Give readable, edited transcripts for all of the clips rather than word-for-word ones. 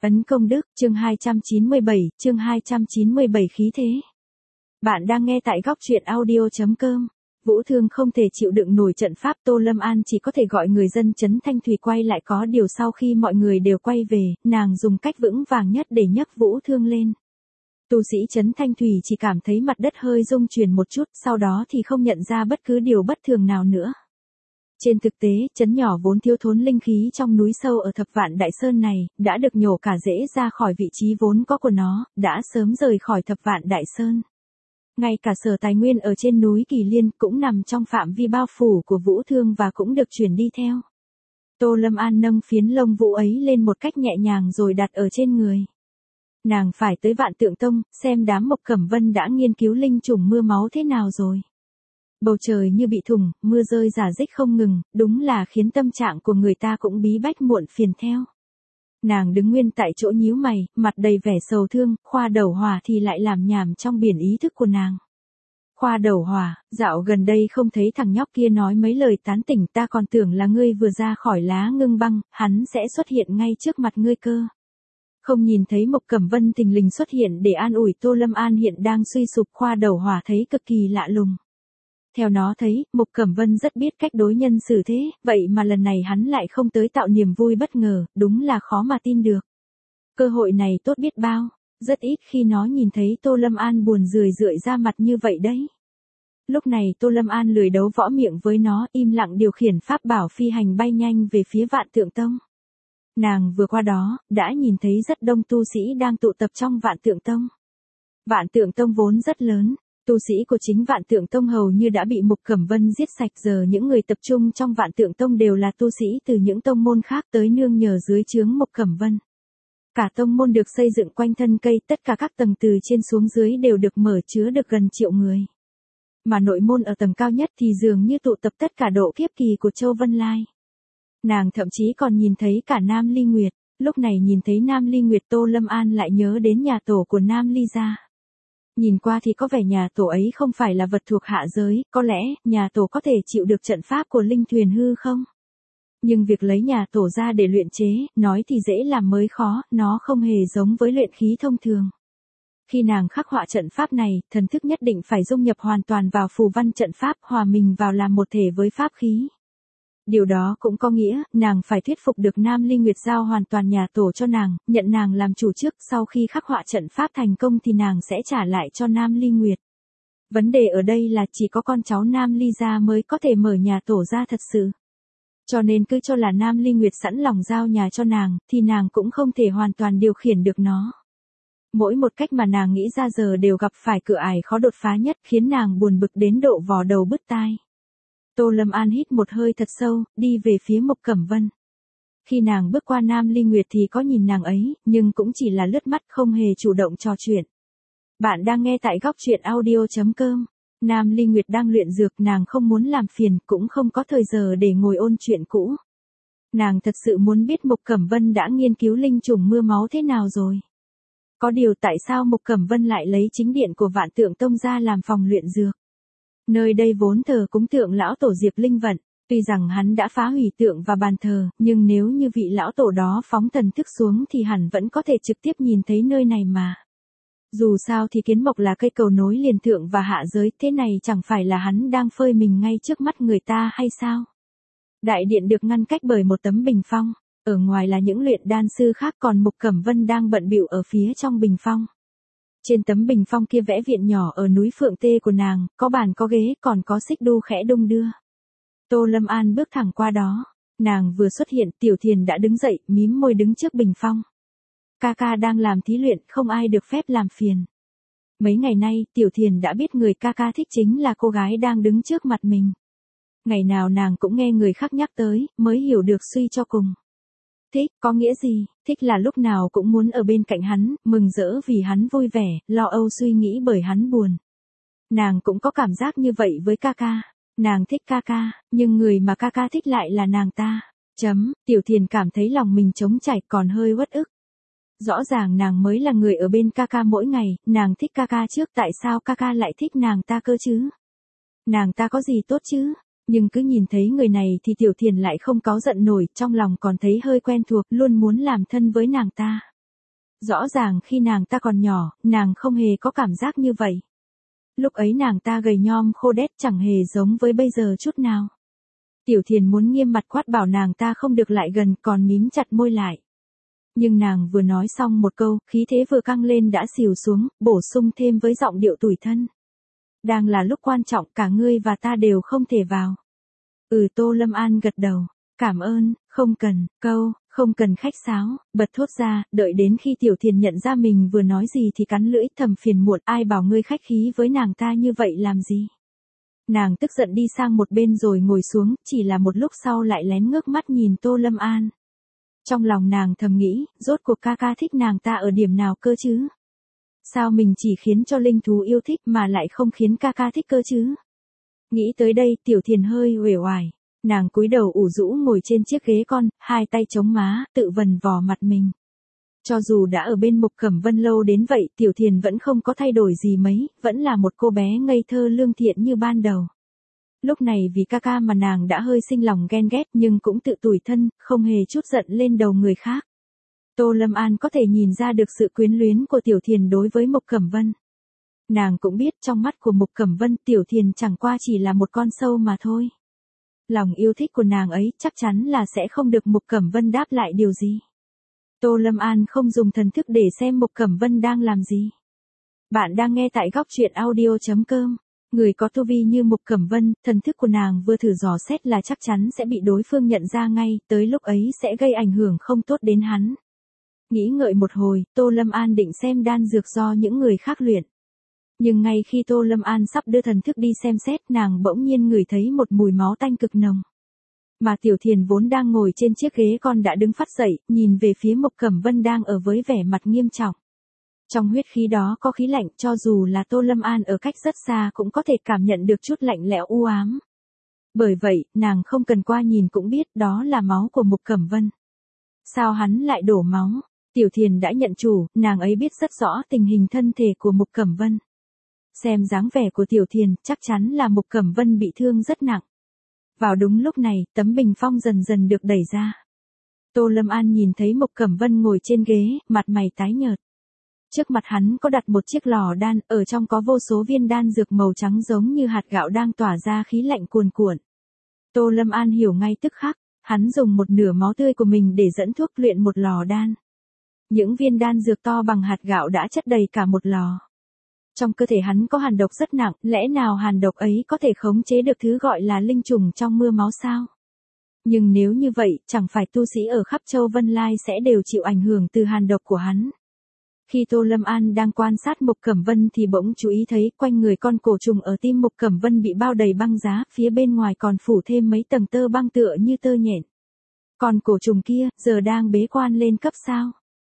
Ấn công đức, chương 297 khí thế. Bạn đang nghe tại góc truyện audio.com. Vũ Thương không thể chịu đựng nổi trận pháp, Tô Lâm An chỉ có thể gọi người dân trấn Thanh Thủy quay lại, có điều sau khi mọi người đều quay về, nàng dùng cách vững vàng nhất để nhấc Vũ Thương lên. Tu sĩ trấn Thanh Thủy chỉ cảm thấy mặt đất hơi rung chuyển một chút, sau đó thì không nhận ra bất cứ điều bất thường nào nữa. Trên thực tế, trấn nhỏ vốn thiếu thốn linh khí trong núi sâu ở Thập Vạn Đại Sơn này, đã được nhổ cả rễ ra khỏi vị trí vốn có của nó, đã sớm rời khỏi Thập Vạn Đại Sơn. Ngay cả sở tài nguyên ở trên núi Kỳ Liên cũng nằm trong phạm vi bao phủ của Vũ Thương và cũng được chuyển đi theo. Tô Lâm An nâng phiến lông vũ ấy lên một cách nhẹ nhàng rồi đặt ở trên người. Nàng phải tới Vạn Tượng Tông, xem đám Mộc Cẩm Vân đã nghiên cứu linh trùng mưa máu thế nào rồi. Bầu trời như bị thủng, mưa rơi rả rích không ngừng, đúng là khiến tâm trạng của người ta cũng bí bách muộn phiền theo. Nàng đứng nguyên tại chỗ nhíu mày, mặt đầy vẻ sầu thương, Khoa Đầu Hòa thì lại làm nhảm trong biển ý thức của nàng. Khoa Đầu Hòa, dạo gần đây không thấy thằng nhóc kia nói mấy lời tán tỉnh, ta còn tưởng là ngươi vừa ra khỏi lá ngưng băng, hắn sẽ xuất hiện ngay trước mặt ngươi cơ. Không nhìn thấy Mộc Cẩm Vân thình lình xuất hiện để an ủi Tô Lâm An hiện đang suy sụp, Khoa Đầu Hòa thấy cực kỳ lạ lùng. Theo nó thấy, Mộc Cẩm Vân rất biết cách đối nhân xử thế, vậy mà lần này hắn lại không tới tạo niềm vui bất ngờ, đúng là khó mà tin được. Cơ hội này tốt biết bao, rất ít khi nó nhìn thấy Tô Lâm An buồn rười rượi ra mặt như vậy đấy. Lúc này Tô Lâm An lười đấu võ miệng với nó, im lặng điều khiển pháp bảo phi hành bay nhanh về phía Vạn Tượng Tông. Nàng vừa qua đó, đã nhìn thấy rất đông tu sĩ đang tụ tập trong Vạn Tượng Tông. Vạn Tượng Tông vốn rất lớn. Tu sĩ của chính Vạn Tượng Tông hầu như đã bị Mộc Cẩm Vân giết sạch, giờ những người tập trung trong Vạn Tượng Tông đều là tu sĩ từ những tông môn khác tới nương nhờ dưới trướng Mộc Cẩm Vân. Cả tông môn được xây dựng quanh thân cây, tất cả các tầng từ trên xuống dưới đều được mở, chứa được gần 1 triệu người. Mà nội môn ở tầng cao nhất thì dường như tụ tập tất cả độ kiếp kỳ của Châu Vân Lai. Nàng thậm chí còn nhìn thấy cả Nam Ly Nguyệt, lúc này nhìn thấy Nam Ly Nguyệt Tô Lâm An lại nhớ đến nhà tổ của Nam Ly gia. Nhìn qua thì có vẻ nhà tổ ấy không phải là vật thuộc hạ giới, có lẽ nhà tổ có thể chịu được trận pháp của linh thuyền hư không? Nhưng việc lấy nhà tổ ra để luyện chế, nói thì dễ làm mới khó, nó không hề giống với luyện khí thông thường. Khi nàng khắc họa trận pháp này, thần thức nhất định phải dung nhập hoàn toàn vào phù văn trận pháp, hòa mình vào làm một thể với pháp khí. Điều đó cũng có nghĩa, nàng phải thuyết phục được Nam Ly Nguyệt giao hoàn toàn nhà tổ cho nàng, nhận nàng làm chủ trước, sau khi khắc họa trận pháp thành công thì nàng sẽ trả lại cho Nam Ly Nguyệt. Vấn đề ở đây là chỉ có con cháu Nam Ly gia mới có thể mở nhà tổ ra thật sự. Cho nên cứ cho là Nam Ly Nguyệt sẵn lòng giao nhà cho nàng, thì nàng cũng không thể hoàn toàn điều khiển được nó. Mỗi một cách mà nàng nghĩ ra giờ đều gặp phải cửa ải khó đột phá nhất, khiến nàng buồn bực đến độ vò đầu bứt tai. Tô Lâm An hít một hơi thật sâu, đi về phía Mộc Cẩm Vân. Khi nàng bước qua Nam Ly Nguyệt thì có nhìn nàng ấy, nhưng cũng chỉ là lướt mắt, không hề chủ động trò chuyện. Bạn đang nghe tại góc truyện audio.com. Nam Ly Nguyệt đang luyện dược, nàng không muốn làm phiền, cũng không có thời giờ để ngồi ôn chuyện cũ. Nàng thật sự muốn biết Mộc Cẩm Vân đã nghiên cứu linh trùng mưa máu thế nào rồi. Có điều tại sao Mộc Cẩm Vân lại lấy chính điện của Vạn Tượng Tông ra làm phòng luyện dược? Nơi đây vốn thờ cúng tượng lão tổ Diệp Linh Vận, tuy rằng hắn đã phá hủy tượng và bàn thờ, nhưng nếu như vị lão tổ đó phóng thần thức xuống thì hẳn vẫn có thể trực tiếp nhìn thấy nơi này mà. Dù sao thì kiến mộc là cây cầu nối liền thượng và hạ giới, thế này chẳng phải là hắn đang phơi mình ngay trước mắt người ta hay sao? Đại điện được ngăn cách bởi một tấm bình phong, ở ngoài là những luyện đan sư khác, còn Mộc Cẩm Vân đang bận bịu ở phía trong bình phong. Trên tấm bình phong kia vẽ viện nhỏ ở núi Phượng Tê của nàng, có bàn có ghế, còn có xích đu khẽ đung đưa. Tô Lâm An bước thẳng qua đó, nàng vừa xuất hiện, Tiểu Thiền đã đứng dậy, mím môi đứng trước bình phong. Ca ca đang làm thí luyện, không ai được phép làm phiền. Mấy ngày nay, Tiểu Thiền đã biết người ca ca thích chính là cô gái đang đứng trước mặt mình. Ngày nào nàng cũng nghe người khác nhắc tới, mới hiểu được suy cho cùng. Thích, có nghĩa gì? Thích là lúc nào cũng muốn ở bên cạnh hắn, mừng rỡ vì hắn vui vẻ, lo âu suy nghĩ bởi hắn buồn. Nàng cũng có cảm giác như vậy với ca ca. Nàng thích ca ca, nhưng người mà ca ca thích lại là nàng ta. Tiểu Thiền cảm thấy lòng mình trống trải, còn hơi uất ức. Rõ ràng nàng mới là người ở bên ca ca mỗi ngày, nàng thích ca ca trước, tại sao ca ca lại thích nàng ta cơ chứ? Nàng ta có gì tốt chứ? Nhưng cứ nhìn thấy người này thì Tiểu Thiền lại không cáu giận nổi, trong lòng còn thấy hơi quen thuộc, luôn muốn làm thân với nàng ta. Rõ ràng khi nàng ta còn nhỏ, nàng không hề có cảm giác như vậy. Lúc ấy nàng ta gầy nhom khô đét chẳng hề giống với bây giờ chút nào. Tiểu Thiền muốn nghiêm mặt quát bảo nàng ta không được lại gần, còn mím chặt môi lại. Nhưng nàng vừa nói xong một câu, khí thế vừa căng lên đã xìu xuống, bổ sung thêm với giọng điệu tủi thân. Đang là lúc quan trọng, cả ngươi và ta đều không thể vào. Tô Lâm An gật đầu. Cảm ơn, không cần, không cần khách sáo, bật thốt ra, đợi đến khi Tiểu Thiền nhận ra mình vừa nói gì thì cắn lưỡi thầm phiền muộn, ai bảo ngươi khách khí với nàng ta như vậy làm gì. Nàng tức giận đi sang một bên rồi ngồi xuống, chỉ là một lúc sau lại lén ngước mắt nhìn Tô Lâm An. Trong lòng nàng thầm nghĩ, rốt cuộc ca ca thích nàng ta ở điểm nào cơ chứ? Sao mình chỉ khiến cho linh thú yêu thích mà lại không khiến ca ca thích cơ chứ? Nghĩ tới đây, Tiểu Thiền hơi uể oải. Nàng cúi đầu ủ rũ ngồi trên chiếc ghế con, hai tay chống má, tự vần vò mặt mình. Cho dù đã ở bên Mục Cẩm Vân lâu đến vậy, Tiểu Thiền vẫn không có thay đổi gì mấy, vẫn là một cô bé ngây thơ lương thiện như ban đầu. Lúc này vì ca ca mà nàng đã hơi sinh lòng ghen ghét nhưng cũng tự tủi thân, không hề chút giận lên đầu người khác. Tô Lâm An có thể nhìn ra được sự quyến luyến của Tiểu Thiền đối với Mục Cẩm Vân. Nàng cũng biết trong mắt của Mục Cẩm Vân Tiểu Thiền chẳng qua chỉ là một con sâu mà thôi. Lòng yêu thích của nàng ấy chắc chắn là sẽ không được Mục Cẩm Vân đáp lại điều gì. Tô Lâm An không dùng thần thức để xem Mục Cẩm Vân đang làm gì. Bạn đang nghe tại góc truyện audio.com. Người có tu vi như Mục Cẩm Vân, thần thức của nàng vừa thử dò xét là chắc chắn sẽ bị đối phương nhận ra ngay, tới lúc ấy sẽ gây ảnh hưởng không tốt đến hắn. Nghĩ ngợi một hồi, Tô Lâm An định xem đan dược do những người khác luyện. Nhưng ngay khi Tô Lâm An sắp đưa thần thức đi xem xét, nàng bỗng nhiên ngửi thấy một mùi máu tanh cực nồng. Mà Tiểu Thiền vốn đang ngồi trên chiếc ghế con đã đứng phắt dậy, nhìn về phía Mục Cẩm Vân đang ở với vẻ mặt nghiêm trọng. Trong huyết khí đó có khí lạnh, cho dù là Tô Lâm An ở cách rất xa cũng có thể cảm nhận được chút lạnh lẽo u ám. Bởi vậy, nàng không cần qua nhìn cũng biết đó là máu của Mục Cẩm Vân. Sao hắn lại đổ máu? Tiểu Thiền đã nhận chủ, nàng ấy biết rất rõ tình hình thân thể của Mục Cẩm Vân. Xem dáng vẻ của Tiểu Thiền, chắc chắn là Mục Cẩm Vân bị thương rất nặng. Vào đúng lúc này, tấm bình phong dần dần được đẩy ra. Tô Lâm An nhìn thấy Mục Cẩm Vân ngồi trên ghế, mặt mày tái nhợt. Trước mặt hắn có đặt một chiếc lò đan, ở trong có vô số viên đan dược màu trắng giống như hạt gạo đang tỏa ra khí lạnh cuồn cuộn. Tô Lâm An hiểu ngay tức khắc, hắn dùng một nửa máu tươi của mình để dẫn thuốc luyện một lò đan. Những viên đan dược to bằng hạt gạo đã chất đầy cả một lò. Trong cơ thể hắn có hàn độc rất nặng, lẽ nào hàn độc ấy có thể khống chế được thứ gọi là linh trùng trong mưa máu sao? Nhưng nếu như vậy, chẳng phải tu sĩ ở khắp châu Vân Lai sẽ đều chịu ảnh hưởng từ hàn độc của hắn. Khi Tô Lâm An đang quan sát Mục Cẩm Vân thì bỗng chú ý thấy quanh người con cổ trùng ở tim Mục Cẩm Vân bị bao đầy băng giá, phía bên ngoài còn phủ thêm mấy tầng tơ băng tựa như tơ nhện. Còn cổ trùng kia, giờ đang bế quan lên cấp sao?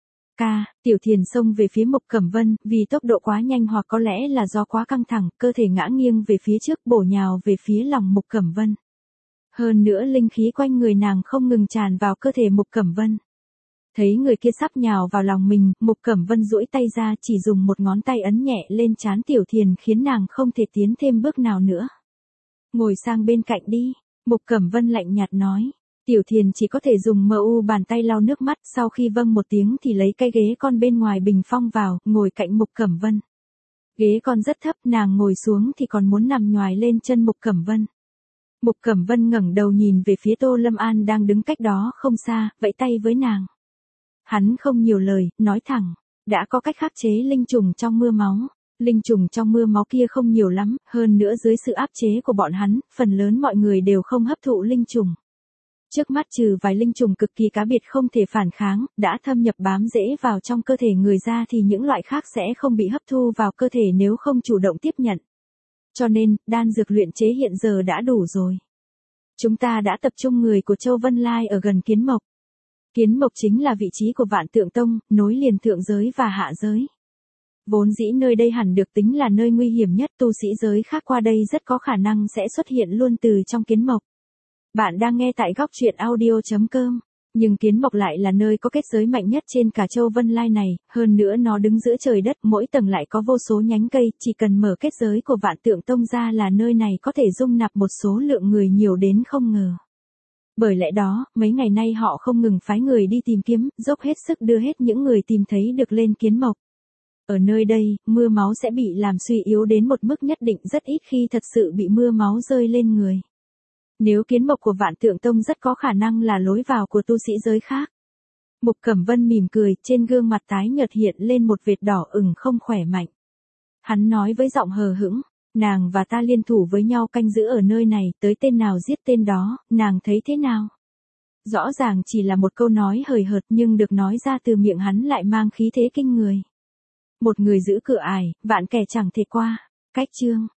Tiểu Thiền xông về phía Mục Cẩm Vân, vì tốc độ quá nhanh hoặc có lẽ là do quá căng thẳng, cơ thể ngã nghiêng về phía trước bổ nhào về phía lòng Mục Cẩm Vân. Hơn nữa linh khí quanh người nàng không ngừng tràn vào cơ thể Mục Cẩm Vân. Thấy người kia sắp nhào vào lòng mình, Mục Cẩm Vân duỗi tay ra chỉ dùng một ngón tay ấn nhẹ lên trán Tiểu Thiền khiến nàng không thể tiến thêm bước nào nữa. Ngồi sang bên cạnh đi, Mục Cẩm Vân lạnh nhạt nói. Tiểu Thiền chỉ có thể dùng bàn tay lau nước mắt, sau khi vâng một tiếng thì lấy cái ghế con bên ngoài bình phong vào, ngồi cạnh Mục Cẩm Vân. Ghế con rất thấp, nàng ngồi xuống thì còn muốn nằm nhoài lên chân Mục Cẩm Vân. Mục Cẩm Vân ngẩng đầu nhìn về phía Tô Lâm An đang đứng cách đó không xa, vẫy tay với nàng. Hắn không nhiều lời, nói thẳng, đã có cách khắc chế linh trùng trong mưa máu. Linh trùng trong mưa máu kia không nhiều lắm, hơn nữa dưới sự áp chế của bọn hắn, phần lớn mọi người đều không hấp thụ linh trùng. Trước mắt trừ vài linh trùng cực kỳ cá biệt không thể phản kháng, đã thâm nhập bám rễ vào trong cơ thể người ra thì những loại khác sẽ không bị hấp thu vào cơ thể nếu không chủ động tiếp nhận. Cho nên, đan dược luyện chế hiện giờ đã đủ rồi. Chúng ta đã tập trung người của Châu Vân Lai ở gần Kiến Mộc. Kiến Mộc chính là vị trí của Vạn Tượng Tông, nối liền thượng giới và hạ giới. Vốn dĩ nơi đây hẳn được tính là nơi nguy hiểm nhất, tu sĩ giới khác qua đây rất có khả năng sẽ xuất hiện luôn từ trong Kiến Mộc. Bạn đang nghe tại góc truyện audio.com. Nhưng Kiến Mộc lại là nơi có kết giới mạnh nhất trên cả Châu Vân Lai này, hơn nữa nó đứng giữa trời đất, mỗi tầng lại có vô số nhánh cây, chỉ cần mở kết giới của Vạn Tượng Tông ra là nơi này có thể dung nạp một số lượng người nhiều đến không ngờ. Bởi lẽ đó, mấy ngày nay họ không ngừng phái người đi tìm kiếm, dốc hết sức đưa hết những người tìm thấy được lên Kiến Mộc. Ở nơi đây, mưa máu sẽ bị làm suy yếu đến một mức nhất định, rất ít khi thật sự bị mưa máu rơi lên người. Nếu Kiến Mộc của Vạn Tượng Tông rất có khả năng là lối vào của tu sĩ giới khác. Mục Cẩm Vân mỉm cười, trên gương mặt tái nhợt hiện lên một vệt đỏ ửng không khỏe mạnh. Hắn nói với giọng hờ hững, nàng và ta liên thủ với nhau canh giữ ở nơi này, tới tên nào giết tên đó, nàng thấy thế nào? Rõ ràng chỉ là một câu nói hời hợt nhưng được nói ra từ miệng hắn lại mang khí thế kinh người. Một người giữ cửa ải, vạn kẻ chẳng thể qua. Cách chương